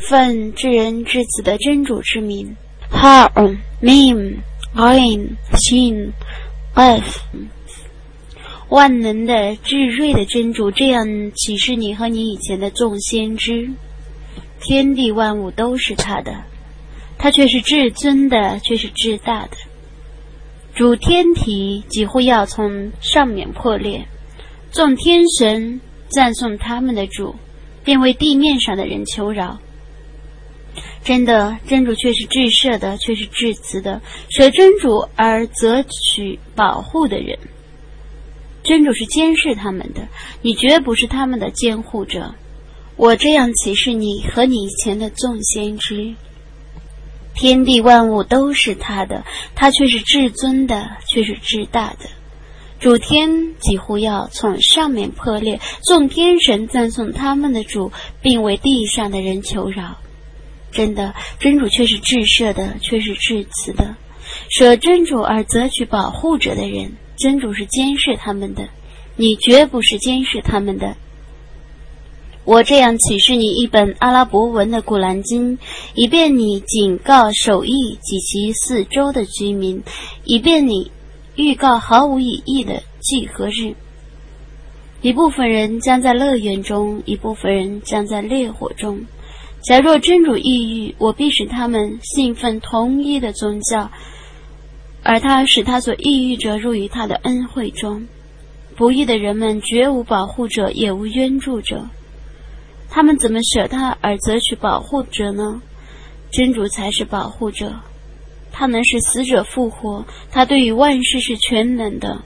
奉至人至子的真主之名。哈mim ain shin qaf， 万能的至睿的真主这样启示你和你以前的众先知，天地万物都是他的，他却是至尊的，却是至大的。主天体几乎要从上面破裂，众天神赞颂他们的主，便为地面上的人求饶。真的，真主却是至赦的，却是至慈的，舍真主而择取保护的人。真主是监视他们的，你绝不是他们的监护者。我这样启示你和你以前的众先知，天地万物都是他的，他却是至尊的，却是至大的。主天几乎要从上面破裂，众天神赞颂他们的主，并为地上的人求饶。真的，真主却是至赦的，却是至慈的，舍真主而择取保护者的人，真主是监视他们的，你绝不是监视他们的。我这样启示你一本阿拉伯文的古兰经，以便你警告守役及其四周的居民，以便你预告毫无意义的祭和日。一部分人将在乐园中，一部分人将在烈火中。假若真主抑郁，我必使他们信奉同一的宗教，而他使他所抑郁者入于他的恩惠中。不义的人们绝无保护者，也无援助者。他们怎么舍他而择取保护者呢？真主才是保护者，他能使死者复活，他对于万事是全能的。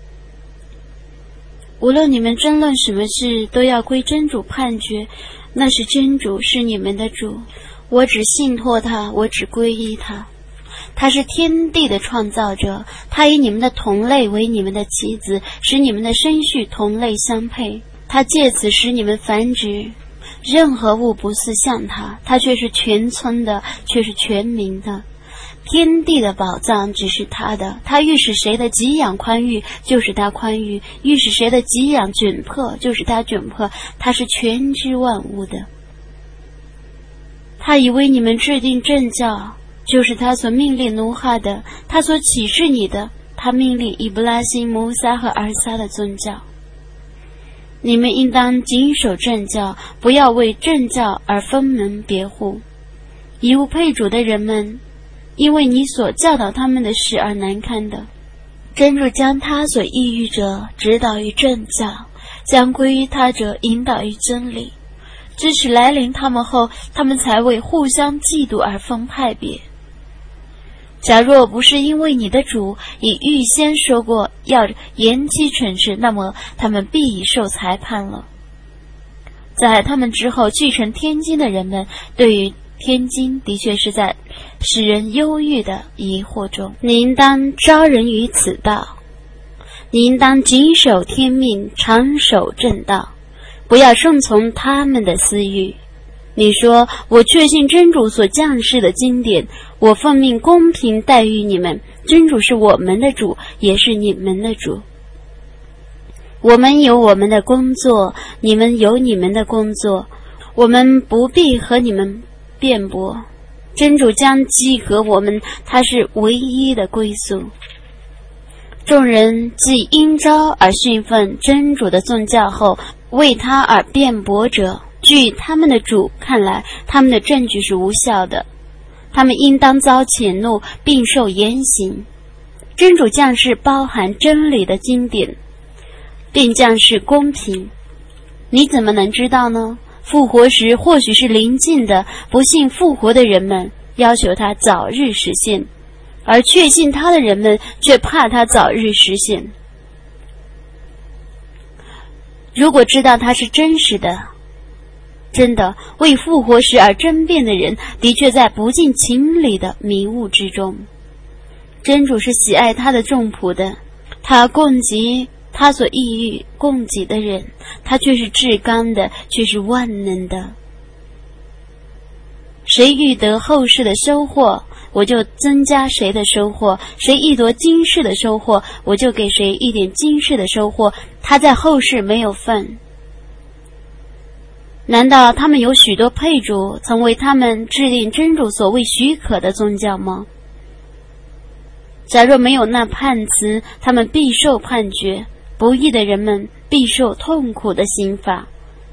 无论你们争论什么事，都要归真主判决，那是真主，是你们的主。我只信托他，我只皈依他。他是天地的创造者，他以你们的同类为你们的妻子，使你们的生育同类相配，他借此使你们繁殖。任何物不似像他，他却是全村的，却是全民的。天地的宝藏只是他的，他欲使谁的给养宽裕，就使他宽裕；欲使谁的给养窘迫，就使他窘迫。他是全知万物的。他已为你们制定正教，就是他所命令奴哈的，他所启示你的，他命令伊布拉辛、摩撒和尔撒的宗教。你们应当谨守正教，不要为正教而分门别户。以无配主的人们，因为你所教导他们的事而难堪的。真主将他所抑郁者指导于正教，将归于他者引导于真理。知识来临他们后，他们才为互相嫉妒而分派别。假若不是因为你的主已预先说过要延期惩治，那么他们必已受裁判了。在他们之后继承天经的人们，对于天经的确是在使人忧郁的疑惑中。你应当招人于此道，你应当谨守天命，常守正道，不要顺从他们的私欲。你说，我确信真主所降世的经典，我奉命公平待遇你们，真主是我们的主，也是你们的主。我们有我们的工作，你们有你们的工作，我们不必和你们辩驳。真主将记和我们，他是唯一的归宿。众人既因招而信奉真主的宗教后，为他而辩驳者，据他们的主看来，他们的证据是无效的，他们应当遭谴怒并受严刑。真主降世包含真理的经典，并降世公平。你怎么能知道呢？复活时或许是临近的，不信复活的人们要求他早日实现，而确信他的人们却怕他早日实现。如果知道他是真实的，真的为复活时而争辩的人，的确在不近情理的迷雾之中。真主是喜爱他的众仆的，他供给他所抑郁供给的人，他却是至刚的，却是万能的。谁欲得后世的收获，我就增加谁的收获；谁欲夺今世的收获，我就给谁一点今世的收获。他在后世没有份。 难道他们有许多配主曾为他们制定真主所谓许可的宗教吗？假若没有那判词，他们必受判决，不义的人们必受痛苦的刑罚。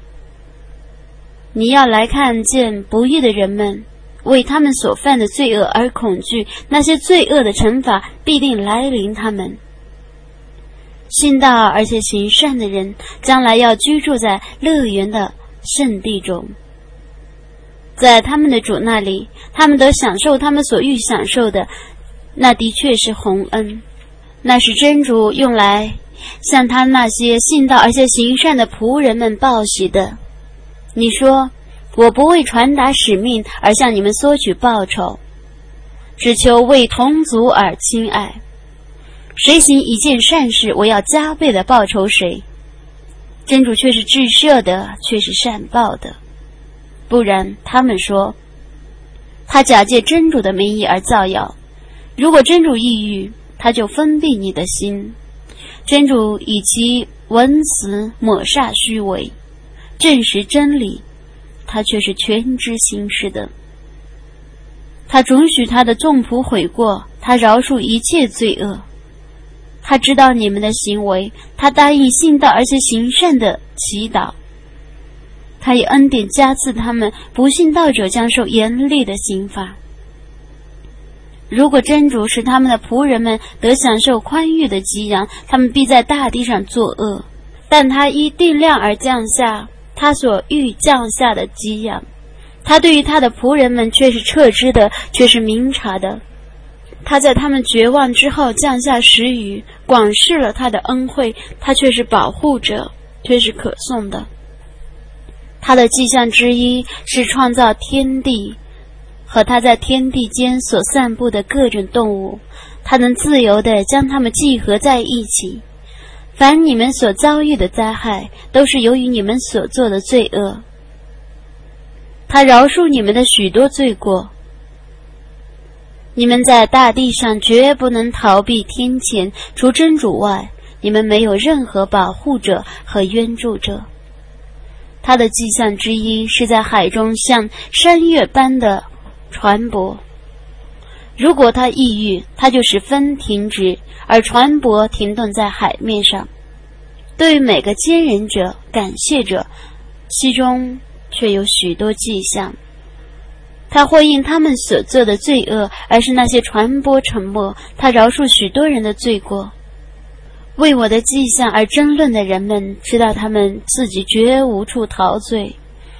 你要来看见不义的人们为他们所犯的罪恶而恐惧，那些罪恶的惩罚必定来临他们。信道而且行善的人，将来要居住在乐园的圣地中，在他们的主那里，他们得享受他们所欲享受的，那的确是洪恩，那是真主用来向他那些信道而且行善的仆人们报喜的。你说，我不为传达使命而向你们索取报酬，只求为同族而亲爱。谁行一件善事，我要加倍的报酬谁。真主却是至赦的，却是善报的。不然，他们说，他假借真主的名义而造谣。如果真主抑郁，他就封闭你的心。真主以其文辞抹煞虚伪，证实真理，他却是全知心事的。他准许他的众仆悔过，他饶恕一切罪恶。他知道你们的行为，他答应信道而且行善的祈祷。他以恩典加赐他们，不信道者将受严厉的刑罚。如果真主使他们的仆人们得享受宽裕的给养，他们必在大地上作恶，但他依定量而降下他所欲降下的给养。他对于他的仆人们却是彻知的，却是明察的。他在他们绝望之后降下时雨，广示了他的恩惠，他却是保护者，却是可颂的。他的迹象之一是创造天地和他在天地间所散布的各种动物，他能自由地将它们集合在一起。凡你们所遭遇的灾害，都是由于你们所做的罪恶。他饶恕你们的许多罪过。你们在大地上绝不能逃避天谴，除真主外，你们没有任何保护者和援助者。他的迹象之一是在海中像山岳般的船舶。如果他抑郁，他就使风停止，而船舶停顿在海面上。对于每个坚忍者、感谢者，其中却有许多迹象。他或因他们所做的罪恶，而是那些传播沉默，他饶恕许多人的罪过。为我的迹象而争论的人们，知道他们自己绝无处逃罪。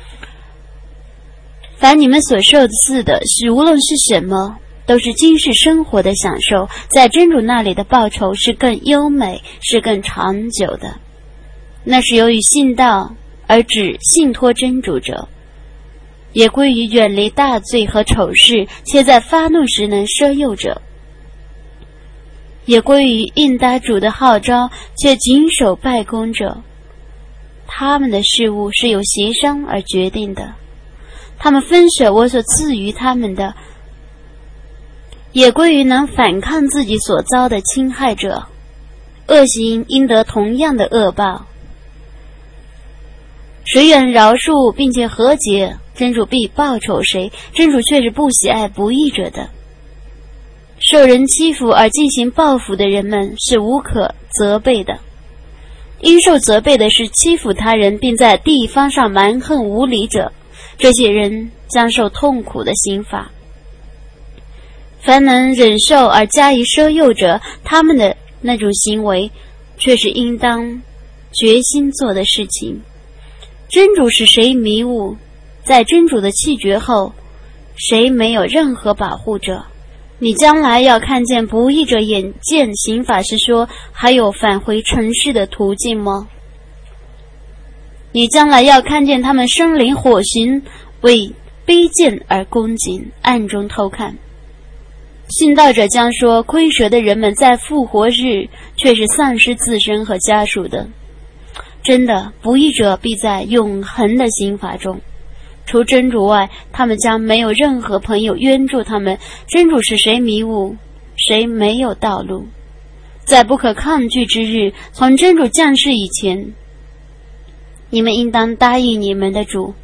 凡你们所受赐的是无论是什么，都是今世生活的享受，在真主那里的报酬是更优美，是更长久的。那是由于信道而只信托真主者，也归于远离大罪和丑事，且在发怒时能赦宥者，也归于应答主的号召却谨守拜功者。他们的事物是由协商而决定的，他们分舍我所赐予他们的，也归于能反抗自己所遭的侵害者。恶行应得同样的恶报。谁愿饶恕并且和解，真主必报酬谁，真主却是不喜爱不义者的。受人欺负而进行报复的人们是无可责备的，应受责备的是欺负他人并在地方上蛮横无理者，这些人将受痛苦的刑罚。凡能忍受而加以赦宥者，他们的那种行为却是应当决心做的事情。真主使谁迷雾，在真主的弃绝后，谁没有任何保护者。你将来要看见不义者眼见刑法时说，还有返回尘世的途径吗？你将来要看见他们生灵火刑，为卑贱而恭敬，暗中偷看。信道者将说，亏折的人们在复活日却是丧失自身和家属的。真的，不义者必在永恒的刑罚中。除真主外，他们将没有任何朋友援助他们。真主使谁迷雾，谁没有道路。在不可抗拒之日，从真主降世以前，你们应当答应你们的主，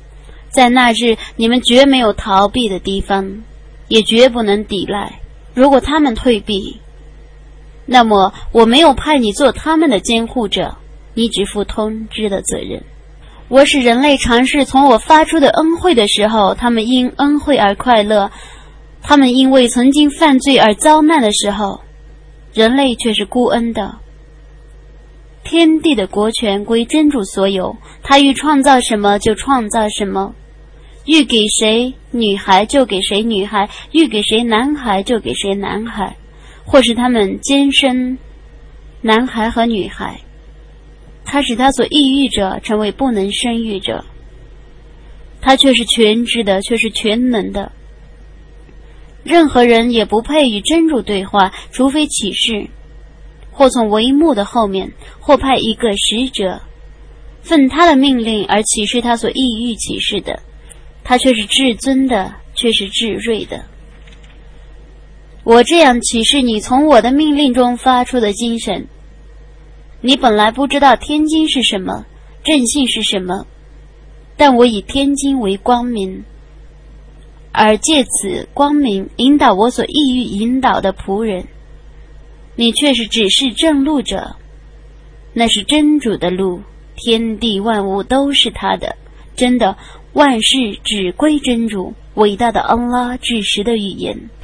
在那日你们绝没有逃避的地方，也绝不能抵赖。如果他们退避，那么我没有派你做他们的监护者，你只负通知的责任。我使人类尝试从我发出的恩惠的时候，他们因恩惠而快乐；他们因为曾经犯罪而遭难的时候，人类却是孤恩的。天地的国权归真主所有，他欲创造什么就创造什么，欲给谁女孩就给谁女孩，欲给谁男孩就给谁男孩，或是他们兼生男孩和女孩。他使他所抑郁者成为不能生育者，他却是全知的，却是全能的。任何人也不配与真主对话，除非启示，或从帷幕的后面，或派一个使者，奉他的命令而启示他所意欲启示的。他却是至尊的，却是至睿的。我这样启示你从我的命令中发出的精神。你本来不知道天经是什么，正信是什么，但我以天经为光明，而借此光明引导我所意欲引导的仆人。你却是指示正路者，那是真主的路，天地万物都是他的，真的，万事只归真主，伟大的安拉至实的语言。